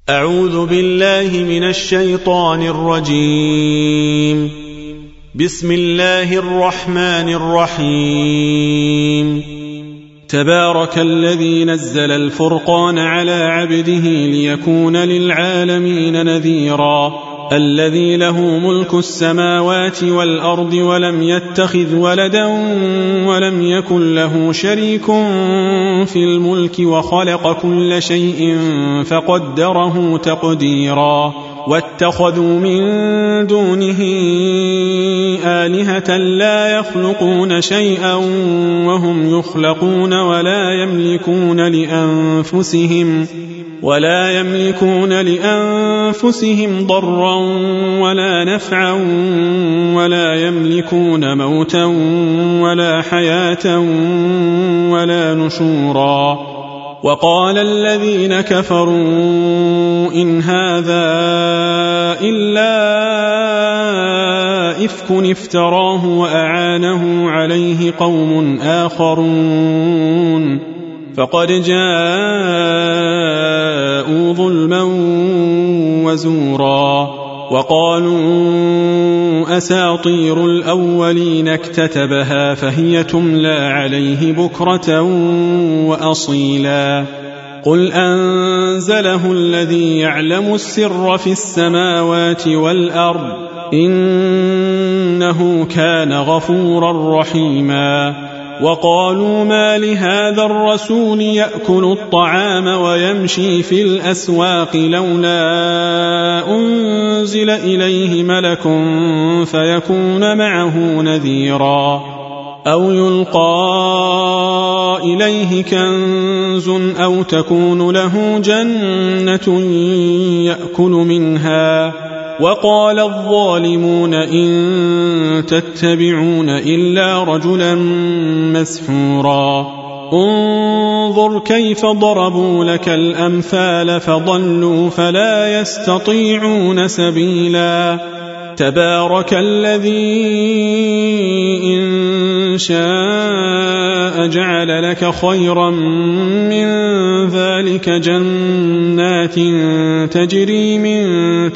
أعوذ بالله من الشيطان الرجيم. بسم الله الرحمن الرحيم. تبارك الذي نزل الفرقان على عبده ليكون للعالمين نذيرا. الذي له ملك السماوات والأرض ولم يتخذ ولدا ولم يكن له شريك في الملك وخلق كل شيء فقدره تقديرا. واتخذوا من دونه آلهة لا يخلقون شيئا وهم يخلقون ولا يملكون لأنفسهم ضرا ولا نفعا ولا يملكون موتا ولا حياة ولا نشورا. وقال الذين كفروا إن هذا إلا إفك افتراه وأعانه عليه قوم آخرون فقد جاءوا ظلما وزورا. وقالوا أساطير الأولين اكتتبها فهي تملى عليه بكرة وأصيلا. قل أنزله الذي يعلم السر في السماوات والأرض إنه كان غفورا رحيما. وقالوا ما لهذا الرسول يأكل الطعام ويمشي في الأسواق لولا أنزل إليه ملك فيكون معه نذيرا. أو يلقى إليه كنز أو تكون له جنة يأكل منها. وقال الظالمون إن تتبعون إلا رجلا مسحورا. انظر كيف ضربوا لك الأمثال فضلوا فلا يستطيعون سبيلا. تبارك الذي إن شاء جعل لك خيرا من ذلك جنات تجري من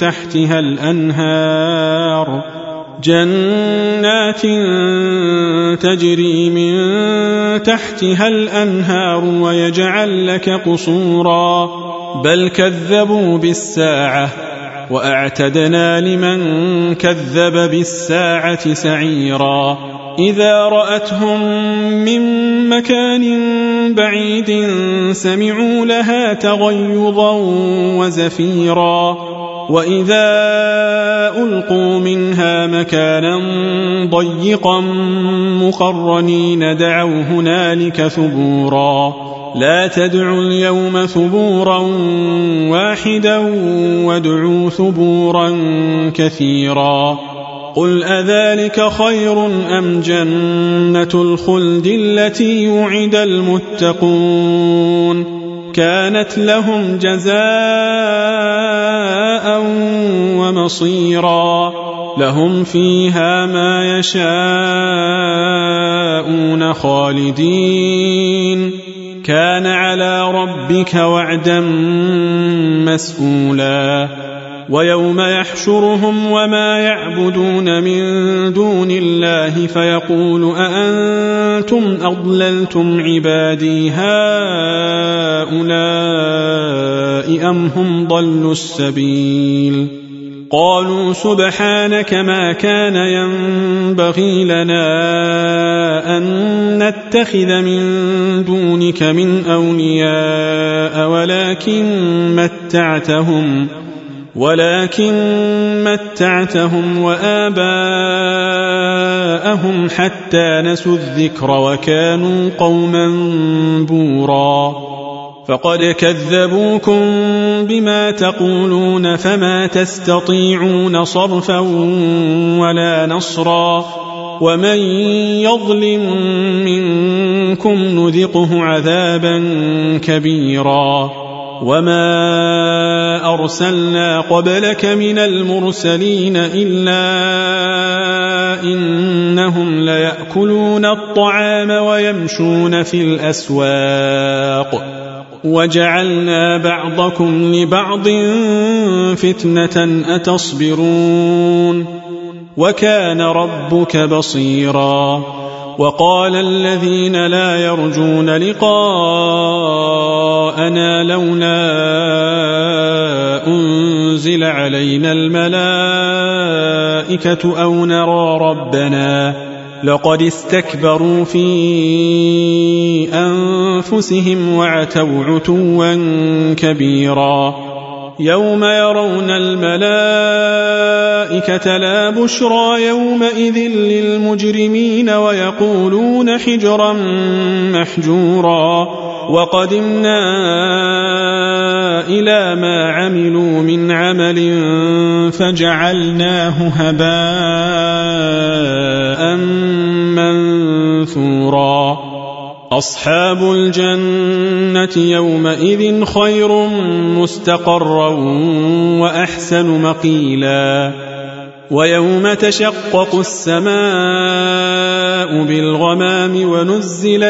تحتها الأنهار ويجعل لك قصورا. بل كذبوا بالساعة وأعتدنا لمن كذب بالساعة سعيرا. إذا رأتهم من مكان بعيد سمعوا لها تغيظا وزفيرا. وإذا ألقوا منها مكانا ضيقا مقرنين دعوا هنالك ثبورا. لا تدعوا اليوم ثبورا واحدا وادعوا ثبورا كثيرا. قل أذلك خير أم جنة الخلد التي وعد المتقون كانت لهم جزاء ومصيرا. لهم فيها ما يشاءون خالدين كان على ربك وعدا مسئولا. ويوم يحشرهم وما يعبدون من دون الله فيقول أأنتم أضللتم عبادي هؤلاء أم هم ضلوا السبيل. قالوا سبحانك ما كان ينبغي لنا أن نتخذ من دونك من أولياء ولكن متعتهم وآباءهم حتى نسوا الذكر وكانوا قوما بورا. فقد كذبوكم بما تقولون فما تستطيعون صرفا ولا نصرا. ومن يظلم منكم نذقه عذابا كبيرا. وما أرسلنا قبلك من المرسلين إلا إنهم ليأكلون الطعام ويمشون في الأسواق وجعلنا بعضكم لبعض فتنة أتصبرون وكان ربك بصيرا وقال الذين لا يرجون لقاءنا لولا أنزل علينا الملائكة أو نرى ربنا لقد استكبروا في أنفسهم وعتوا عتوا كبيرا يوم يرون الملائكة لا بشرى يومئذ للمجرمين ويقولون حجرا محجورا وقدمنا إلى ما عملوا من عمل فجعلناه هباء منثورا أصحاب الجنة يومئذ خير مستقرا وأحسن مقيلا ويوم تشقق السماء بالغمام ونزل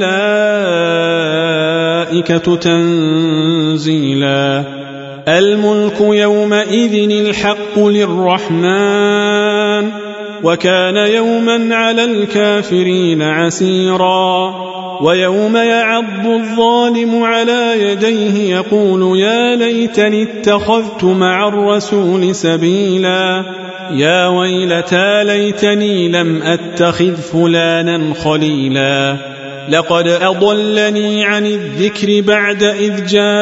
الملائكة تنزيلا الملك يومئذ الحق للرحمن وكان يوما على الكافرين عسيرا ويوم يعض الظالم على يديه يقول يا ليتني اتخذت مع الرسول سبيلا يا ويلتى ليتني لم أتخذ فلانا خليلا لقد أضلني عن الذكر بعد إذ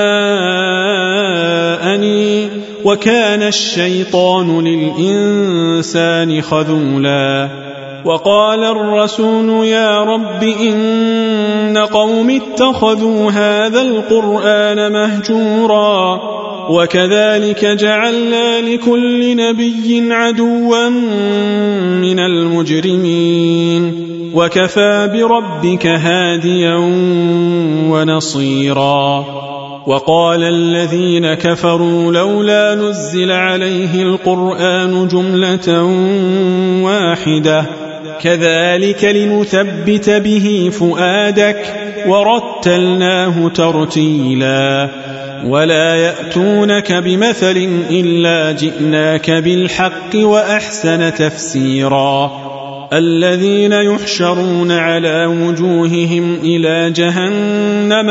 جاءني وكان الشيطان للإنسان خذولا وقال الرسول يا رب إن قوم اتخذوا هذا القرآن مهجورا وكذلك جعلنا لكل نبي عدوا من المجرمين وكفى بربك هاديا ونصيرا وقال الذين كفروا لولا نزل عليه القرآن جملة واحدة كذلك لنثبت به فؤادك ورتلناه ترتيلا ولا يأتونك بمثل إلا جئناك بالحق وأحسن تفسيرا الذين يحشرون على وجوههم إلى جهنم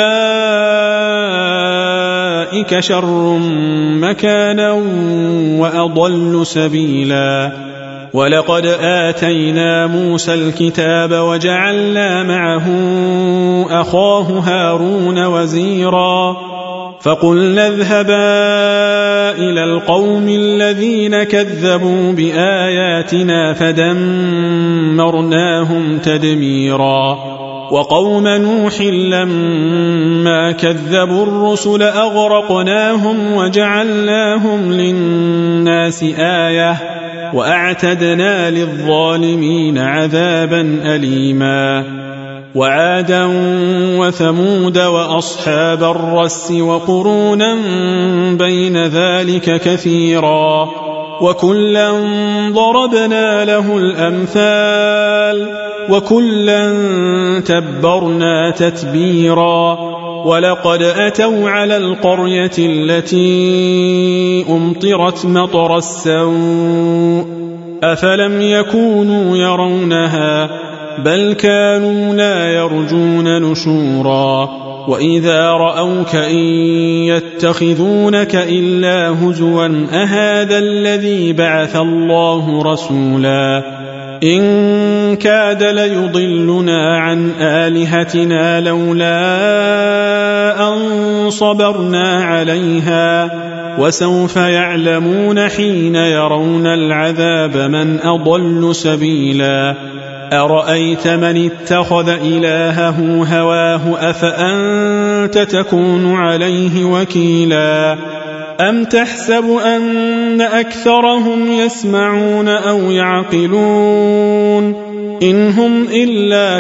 أولئك شر مكانا وأضل سبيلا ولقد آتينا موسى الكتاب وجعلنا معه أخاه هارون وزيرا فقلنا اذهبا إلى القوم الذين كذبوا بآياتنا فدمرناهم تدميرا وقوم نوح لما كذبوا الرسل أغرقناهم وجعلناهم للناس آية وأعتدنا للظالمين عذابا أليما وعادا وثمود وأصحاب الرس وقرونا بين ذلك كثيرا وكلا ضربنا له الأمثال وكلا تبرنا تتبيرا ولقد أتوا على القرية التي أمطرت مطر السوء أفلم يكونوا يرونها بل كانوا لا يرجون نشورا وإذا رأوك إن يتخذونك إلا هزوا أهذا الذي بعث الله رسولا إن كاد ليضلنا عن آلهتنا لولا أن صبرنا عليها وسوف يعلمون حين يرون العذاب من أضل سبيلا أرأيت من اتخذ إلهه هواه أفأنت تكون عليه وكيلا أم تحسب أن أكثرهم يسمعون أو يعقلون إن هم إلا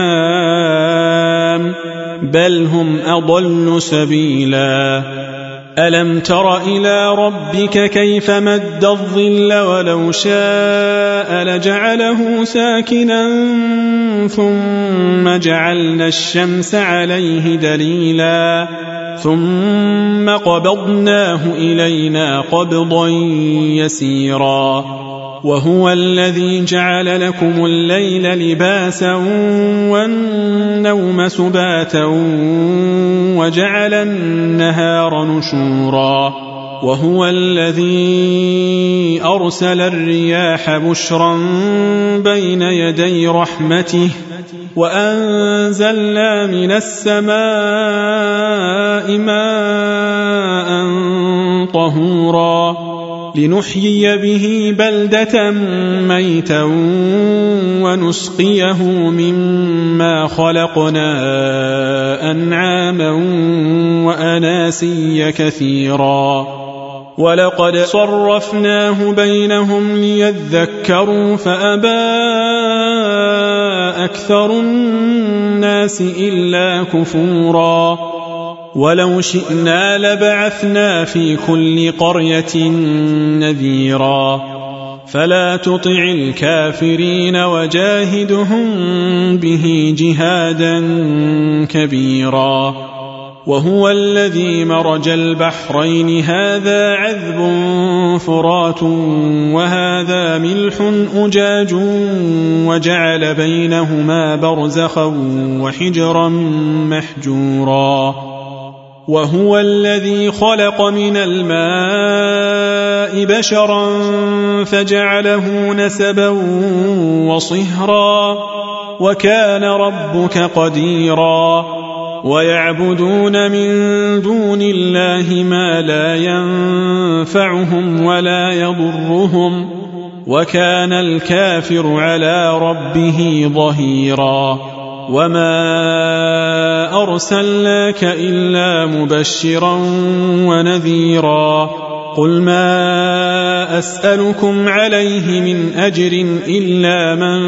كالأنعام بل هم أضل سبيلا ألم تر إلى ربك كيف مد الظل ولو شاء لجعله ساكنا ثم جعلنا الشمس عليه دليلا ثم قبضناه إلينا قبضا يسيرا وهو الذي جعل لكم الليل لباسا والنوم سباتا وجعل النهار نشورا وهو الذي أرسل الرياح بشرا بين يدي رحمته وأنزلنا من السماء ماء طهورا لنحيي به بلدة ميتا ونسقيه مما خلقنا أنعاما وأناسيا كثيرا ولقد صرفناه بينهم ليذكروا فأبى أكثر الناس إلا كفورا ولو شئنا لبعثنا في كل قرية نذيرا فلا تطع الكافرين وجاهدهم به جهادا كبيرا وهو الذي مرج البحرين هذا عذب فرات وهذا ملح أجاج وجعل بينهما برزخا وحجرا محجورا وهو الذي خلق من الماء بشرا فجعله نسبا وصهرا وكان ربك قديرا ويعبدون من دون الله ما لا ينفعهم ولا يضرهم وكان الكافر على ربه ظهيرا وما أرسلناك إلا مبشرا ونذيرا قل ما أسألكم عليه من أجر إلا من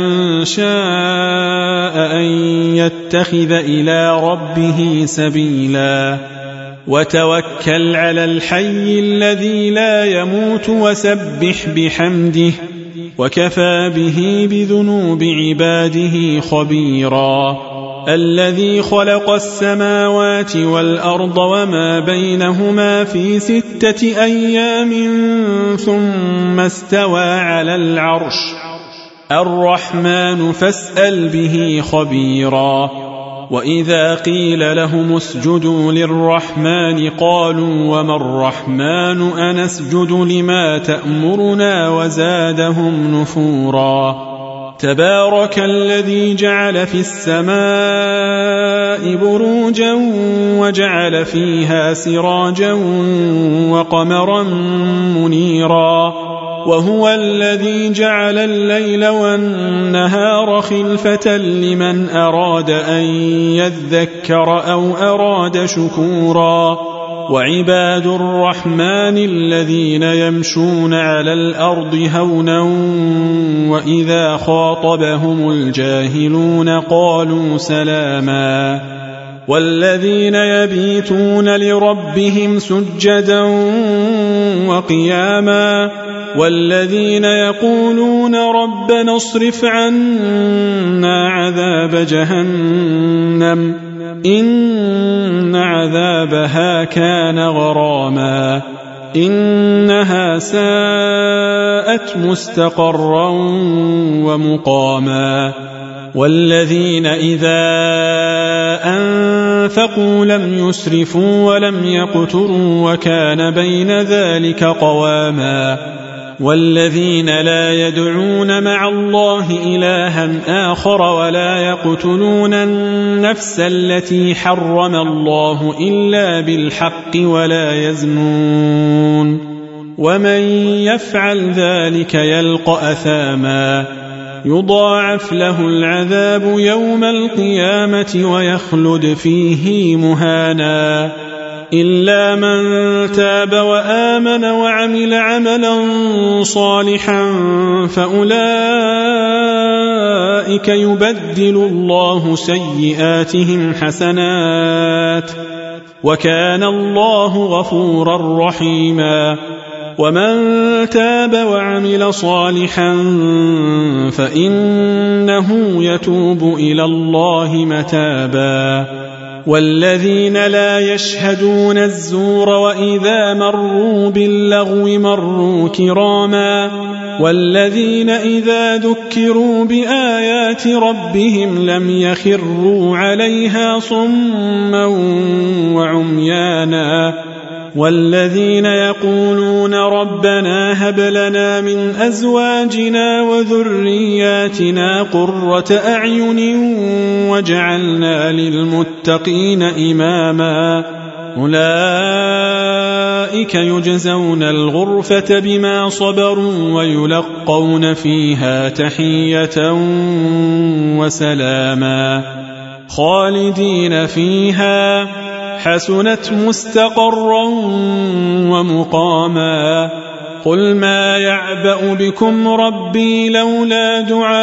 شاء أن يتخذ إلى ربه سبيلا وتوكل على الحي الذي لا يموت وسبح بحمده وكفى به بذنوب عباده خبيرا الذي خلق السماوات والأرض وما بينهما في 6 أيام ثم استوى على العرش الرحمن فاسأل به خبيرا وإذا قيل لهم اسجدوا للرحمن قالوا وما الرحمن أنسجد لما تأمرنا وزادهم نفورا تبارك الذي جعل في السماء بروجا وجعل فيها سراجا وقمرا منيرا وهو الذي جعل الليل والنهار خلفة لمن أراد أن يذكر أو أراد شكورا وعباد الرحمن الذين يمشون على الأرض هونا وإذا خاطبهم الجاهلون قالوا سلاما والذين يبيتون لربهم سجدا وقياما والذين يقولون ربنا اصرف عنا عذاب جهنم إن عذابها كان غراما إنها ساءت مستقرا ومقاما والذين إذا أنفقوا لم يسرفوا ولم يقتروا وكان بين ذلك قواما والذين لا يدعون مع الله إلها آخر ولا يقتلون النفس التي حرم الله إلا بالحق ولا يزنون ومن يفعل ذلك يلقى أثاما يضاعف له العذاب يوم القيامة ويخلد فيه مهانا إلا من تاب وآمن وعمل عملا صالحا فأولئك يبدل الله سيئاتهم حسنات وكان الله غفورا رحيما ومن تاب وعمل صالحا فإنه يتوب إلى الله متابا والذين لا يشهدون الزور وإذا مروا باللغو مروا كراما والذين إذا ذكروا بآيات ربهم لم يخروا عليها صما وعميانا والذين يقولون ربنا هب لنا من أزواجنا وذرياتنا قرة أعين واجعلنا للمتقين إماما أولئك يجزون الغرفة بما صبروا ويلقون فيها تحية وسلاما خالدين فيها حسنت مستقرا ومقاما قل ما يعبأ بكم ربي لولا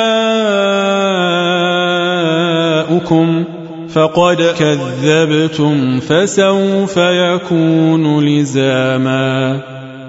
دعاؤكم فقد كذبتم فسوف يكون لزاما